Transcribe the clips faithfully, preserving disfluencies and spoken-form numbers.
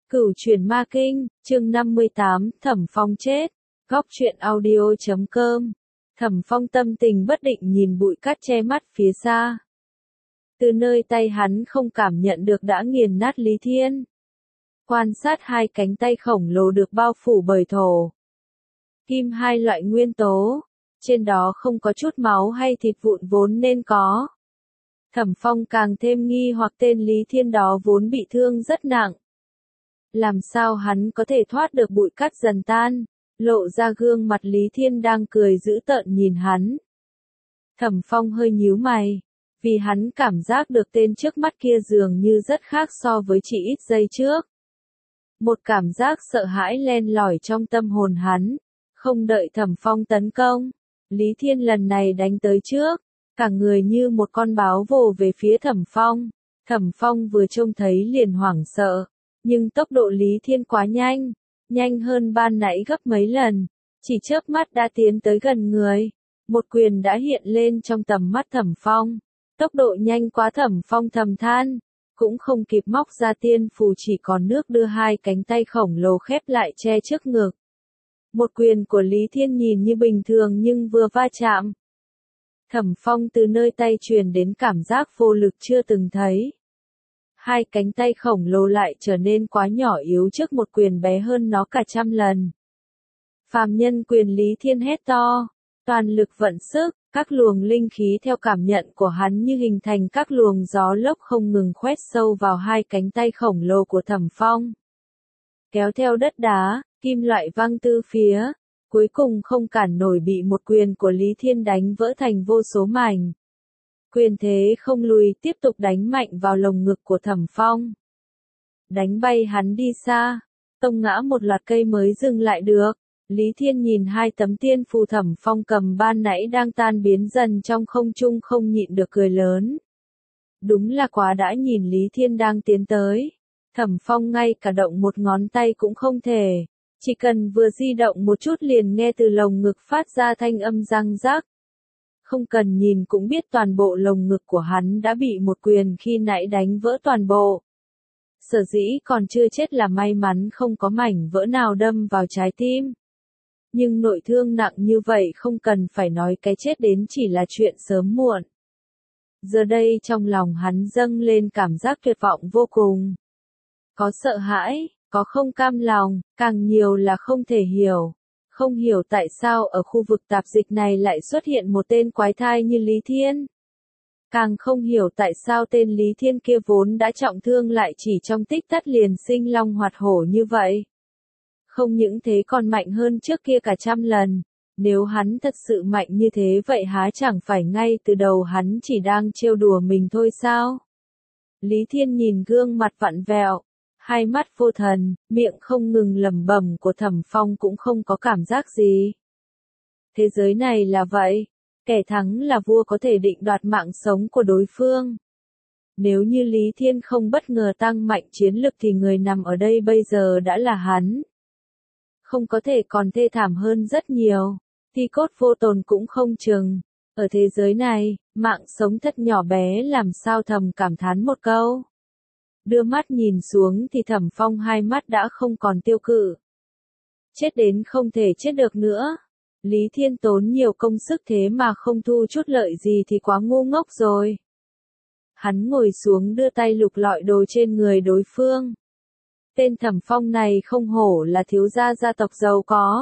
Cửu Truyền Ma Kinh, chương năm mươi tám, Thẩm Phong chết. Góc truyện audio chấm com. Thẩm Phong tâm tình bất định nhìn bụi cát che mắt phía xa. Từ nơi tay hắn không cảm nhận được đã nghiền nát Lý Thiên. Quan sát hai cánh tay khổng lồ được bao phủ bởi thổ, kim hai loại nguyên tố. Trên đó không có chút máu hay thịt vụn vốn nên có. Thẩm Phong càng thêm nghi hoặc tên Lý Thiên đó vốn bị thương rất nặng. Làm sao hắn có thể thoát được bụi cát dần tan, lộ ra gương mặt Lý Thiên đang cười dữ tợn nhìn hắn. Thẩm Phong hơi nhíu mày, vì hắn cảm giác được tên trước mắt kia dường như rất khác so với chỉ ít giây trước. Một cảm giác sợ hãi len lỏi trong tâm hồn hắn, không đợi Thẩm Phong tấn công. Lý Thiên lần này đánh tới trước, cả người như một con báo vồ về phía Thẩm Phong. Thẩm Phong vừa trông thấy liền hoảng sợ. Nhưng tốc độ Lý Thiên quá nhanh, nhanh hơn ban nãy gấp mấy lần, chỉ chớp mắt đã tiến tới gần người. Một quyền đã hiện lên trong tầm mắt Thẩm Phong, tốc độ nhanh quá Thẩm Phong thầm than, cũng không kịp móc ra tiên phù chỉ còn nước đưa hai cánh tay khổng lồ khép lại che trước ngực. Một quyền của Lý Thiên nhìn như bình thường nhưng vừa va chạm. Thẩm Phong từ nơi tay truyền đến cảm giác vô lực chưa từng thấy. Hai cánh tay khổng lồ lại trở nên quá nhỏ yếu trước một quyền bé hơn nó cả trăm lần. Phàm nhân quyền Lý Thiên hét to, toàn lực vận sức, các luồng linh khí theo cảm nhận của hắn như hình thành các luồng gió lốc không ngừng khoét sâu vào hai cánh tay khổng lồ của Thẩm Phong. Kéo theo đất đá, kim loại văng tứ phía, cuối cùng không cản nổi bị một quyền của Lý Thiên đánh vỡ thành vô số mảnh. Quyền thế không lùi tiếp tục đánh mạnh vào lồng ngực của Thẩm Phong. Đánh bay hắn đi xa, tông ngã một loạt cây mới dừng lại được. Lý Thiên nhìn hai tấm tiên phù Thẩm Phong cầm ban nãy đang tan biến dần trong không trung không nhịn được cười lớn. Đúng là quá đã nhìn Lý Thiên đang tiến tới. Thẩm Phong ngay cả động một ngón tay cũng không thể. Chỉ cần vừa di động một chút liền nghe từ lồng ngực phát ra thanh âm răng rắc. Không cần nhìn cũng biết toàn bộ lồng ngực của hắn đã bị một quyền khi nãy đánh vỡ toàn bộ. Sở dĩ còn chưa chết là may mắn không có mảnh vỡ nào đâm vào trái tim. Nhưng nội thương nặng như vậy không cần phải nói cái chết đến chỉ là chuyện sớm muộn. Giờ đây trong lòng hắn dâng lên cảm giác tuyệt vọng vô cùng. Có sợ hãi, có không cam lòng, càng nhiều là không thể hiểu. Không hiểu tại sao ở khu vực tạp dịch này lại xuất hiện một tên quái thai như Lý Thiên. Càng không hiểu tại sao tên Lý Thiên kia vốn đã trọng thương lại chỉ trong tích tắc liền sinh long hoạt hổ như vậy. Không những thế còn mạnh hơn trước kia cả trăm lần. Nếu hắn thật sự mạnh như thế vậy há chẳng phải ngay từ đầu hắn chỉ đang trêu đùa mình thôi sao? Lý Thiên nhìn gương mặt vặn vẹo, hai mắt vô thần, miệng không ngừng lẩm bẩm của Thẩm Phong cũng không có cảm giác gì. Thế giới này là vậy, kẻ thắng là vua có thể định đoạt mạng sống của đối phương. Nếu như Lý Thiên không bất ngờ tăng mạnh chiến lực thì người nằm ở đây bây giờ đã là hắn. Không có thể còn thê thảm hơn rất nhiều, thi cốt vô tồn cũng không chừng. Ở thế giới này, mạng sống thật nhỏ bé làm sao thầm cảm thán một câu. Đưa mắt nhìn xuống thì Thẩm Phong hai mắt đã không còn tiêu cự. Chết đến không thể chết được nữa. Lý Thiên tốn nhiều công sức thế mà không thu chút lợi gì thì quá ngu ngốc rồi. Hắn ngồi xuống đưa tay lục lọi đồ trên người đối phương. Tên Thẩm Phong này không hổ là thiếu gia gia tộc giàu có.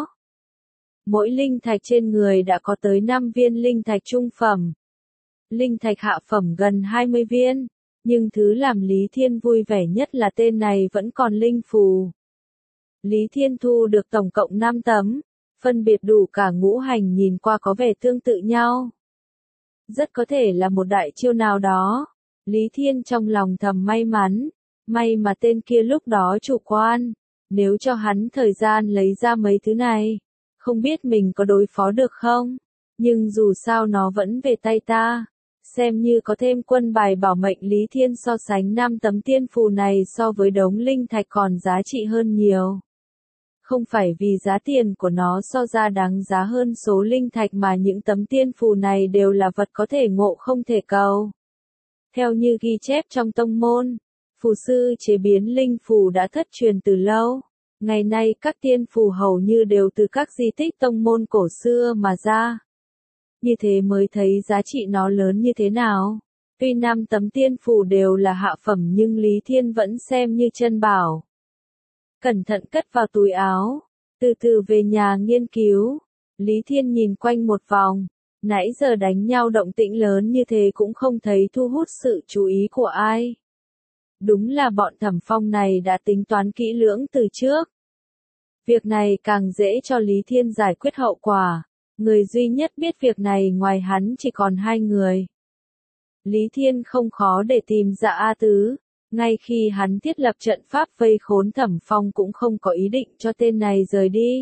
Mỗi linh thạch trên người đã có tới năm viên linh thạch trung phẩm. Linh thạch hạ phẩm gần hai mươi viên. Nhưng thứ làm Lý Thiên vui vẻ nhất là tên này vẫn còn linh phù. Lý Thiên thu được tổng cộng năm tấm, phân biệt đủ cả ngũ hành nhìn qua có vẻ tương tự nhau. Rất có thể là một đại chiêu nào đó. Lý Thiên trong lòng thầm may mắn, may mà tên kia lúc đó chủ quan. Nếu cho hắn thời gian lấy ra mấy thứ này, không biết mình có đối phó được không? Nhưng dù sao nó vẫn về tay ta. Xem như có thêm quân bài bảo mệnh Lý Thiên so sánh năm tấm tiên phù này so với đống linh thạch còn giá trị hơn nhiều. Không phải vì giá tiền của nó so ra đáng giá hơn số linh thạch mà những tấm tiên phù này đều là vật có thể ngộ không thể cầu. Theo như ghi chép trong tông môn, Phù sư chế biến linh phù đã thất truyền từ lâu. Ngày nay các tiên phù hầu như đều từ các di tích tông môn cổ xưa mà ra. Như thế mới thấy giá trị nó lớn như thế nào. Tuy năm tấm tiên phù đều là hạ phẩm nhưng Lý Thiên vẫn xem như chân bảo. Cẩn thận cất vào túi áo, từ từ về nhà nghiên cứu. Lý Thiên nhìn quanh một vòng, nãy giờ đánh nhau động tĩnh lớn như thế cũng không thấy thu hút sự chú ý của ai. Đúng là bọn Thẩm Phong này đã tính toán kỹ lưỡng từ trước. Việc này càng dễ cho Lý Thiên giải quyết hậu quả. Người duy nhất biết việc này ngoài hắn chỉ còn hai người. Lý Thiên không khó để tìm ra A Tứ. Ngay khi hắn thiết lập trận pháp vây khốn Thẩm Phong cũng không có ý định cho tên này rời đi.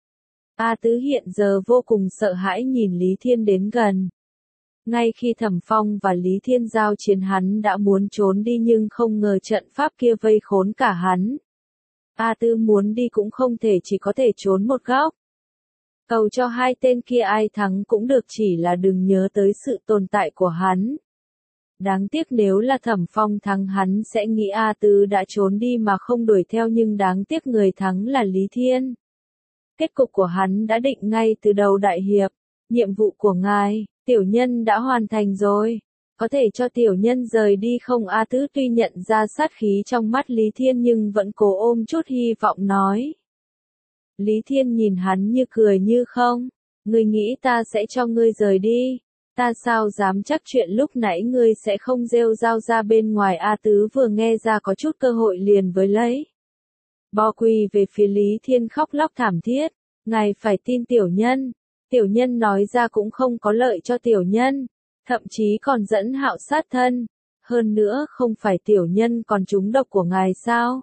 A Tứ hiện giờ vô cùng sợ hãi nhìn Lý Thiên đến gần. Ngay khi Thẩm Phong và Lý Thiên giao chiến hắn đã muốn trốn đi nhưng không ngờ trận pháp kia vây khốn cả hắn. A Tứ muốn đi cũng không thể, chỉ có thể trốn một góc. Cầu cho hai tên kia ai thắng cũng được, chỉ là đừng nhớ tới sự tồn tại của hắn. Đáng tiếc nếu là Thẩm Phong thắng hắn sẽ nghĩ A Tứ đã trốn đi mà không đuổi theo, nhưng đáng tiếc người thắng là Lý Thiên. Kết cục của hắn đã định ngay từ đầu đại hiệp. Nhiệm vụ của ngài, tiểu nhân đã hoàn thành rồi. Có thể cho tiểu nhân rời đi không? A Tứ tuy nhận ra sát khí trong mắt Lý Thiên nhưng vẫn cố ôm chút hy vọng nói. Lý Thiên nhìn hắn như cười như không. Ngươi nghĩ ta sẽ cho ngươi rời đi? Ta sao dám chắc chuyện lúc nãy ngươi sẽ không rêu rao ra bên ngoài. A Tứ vừa nghe ra có chút cơ hội liền với lấy. Bò quỳ về phía Lý Thiên khóc lóc thảm thiết. Ngài phải tin tiểu nhân. Tiểu nhân nói ra cũng không có lợi cho tiểu nhân. Thậm chí còn dẫn hạo sát thân. Hơn nữa không phải tiểu nhân còn trúng độc của ngài sao?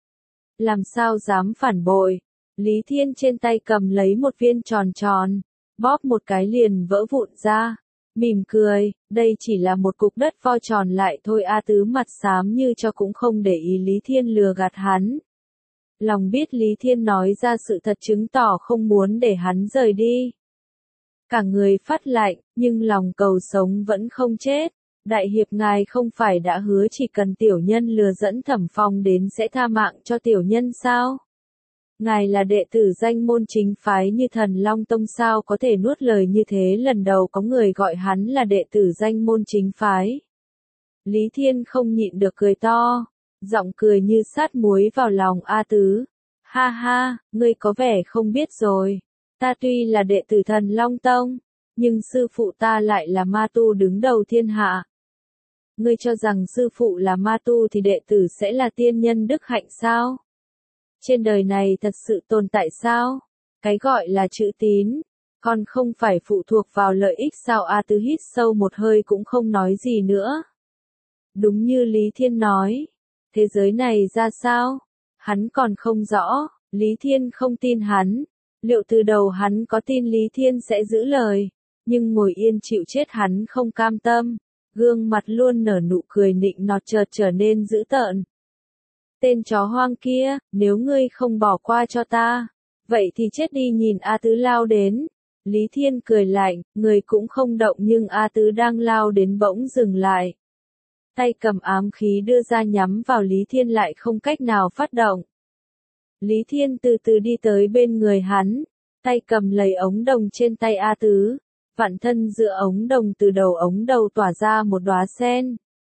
Làm sao dám phản bội? Lý Thiên trên tay cầm lấy một viên tròn tròn. Bóp một cái liền vỡ vụn ra. Mỉm cười, đây chỉ là một cục đất vo tròn lại thôi. A Tứ mặt xám như cho cũng không để ý Lý Thiên lừa gạt hắn. Lòng biết Lý Thiên nói ra sự thật chứng tỏ không muốn để hắn rời đi. Cả người phát lạnh, nhưng lòng cầu sống vẫn không chết. Đại hiệp ngài không phải đã hứa chỉ cần tiểu nhân lừa dẫn Thẩm Phong đến sẽ tha mạng cho tiểu nhân sao? Ngài là đệ tử danh môn chính phái như Thần Long Tông, sao có thể nuốt lời như thế? Lần đầu có người gọi hắn là đệ tử danh môn chính phái. Lý Thiên không nhịn được cười to, giọng cười như sát muối vào lòng A Tứ. Ha ha, ngươi có vẻ không biết rồi. Ta tuy là đệ tử Thần Long Tông, nhưng sư phụ ta lại là ma tu đứng đầu thiên hạ. Ngươi cho rằng sư phụ là ma tu thì đệ tử sẽ là tiên nhân đức hạnh sao? Trên đời này thật sự tồn tại sao? Cái gọi là chữ tín, còn không phải phụ thuộc vào lợi ích sao? A Tứ hít sâu một hơi cũng không nói gì nữa. Đúng như Lý Thiên nói, thế giới này ra sao? Hắn còn không rõ, Lý Thiên không tin hắn. Liệu từ đầu hắn có tin Lý Thiên sẽ giữ lời, nhưng ngồi yên chịu chết hắn không cam tâm. Gương mặt luôn nở nụ cười nịnh nọt chợt trở nên dữ tợn. Tên chó hoang kia, nếu ngươi không bỏ qua cho ta, vậy thì chết đi. Nhìn A Tứ lao đến, Lý Thiên cười lạnh, người cũng không động nhưng A Tứ đang lao đến bỗng dừng lại. Tay cầm ám khí đưa ra nhắm vào Lý Thiên lại không cách nào phát động. Lý Thiên từ từ đi tới bên người hắn, tay cầm lấy ống đồng trên tay A Tứ, vặn thân giữa ống đồng, từ đầu ống đầu tỏa ra một đóa sen.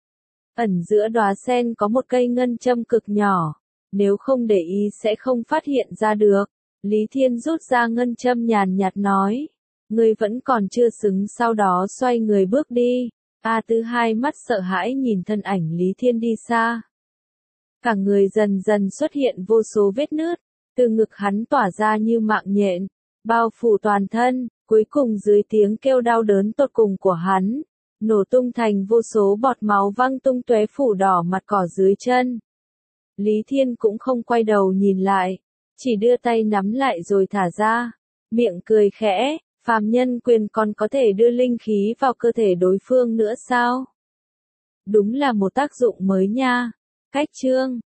Ẩn giữa đóa sen có một cây ngân châm cực nhỏ, nếu không để ý sẽ không phát hiện ra được. Lý Thiên rút ra ngân châm nhàn nhạt nói, ngươi vẫn còn chưa xứng, sau đó xoay người bước đi. A Tứ hai mắt sợ hãi nhìn thân ảnh Lý Thiên đi xa. Cả người dần dần xuất hiện vô số vết nứt, từ ngực hắn tỏa ra như mạng nhện, bao phủ toàn thân, cuối cùng dưới tiếng kêu đau đớn tột cùng của hắn, nổ tung thành vô số bọt máu văng tung tóe phủ đỏ mặt cỏ dưới chân. Lý Thiên cũng không quay đầu nhìn lại, chỉ đưa tay nắm lại rồi thả ra, miệng cười khẽ, phàm nhân quyền còn có thể đưa linh khí vào cơ thể đối phương nữa sao? Đúng là một tác dụng mới nha. Cách chương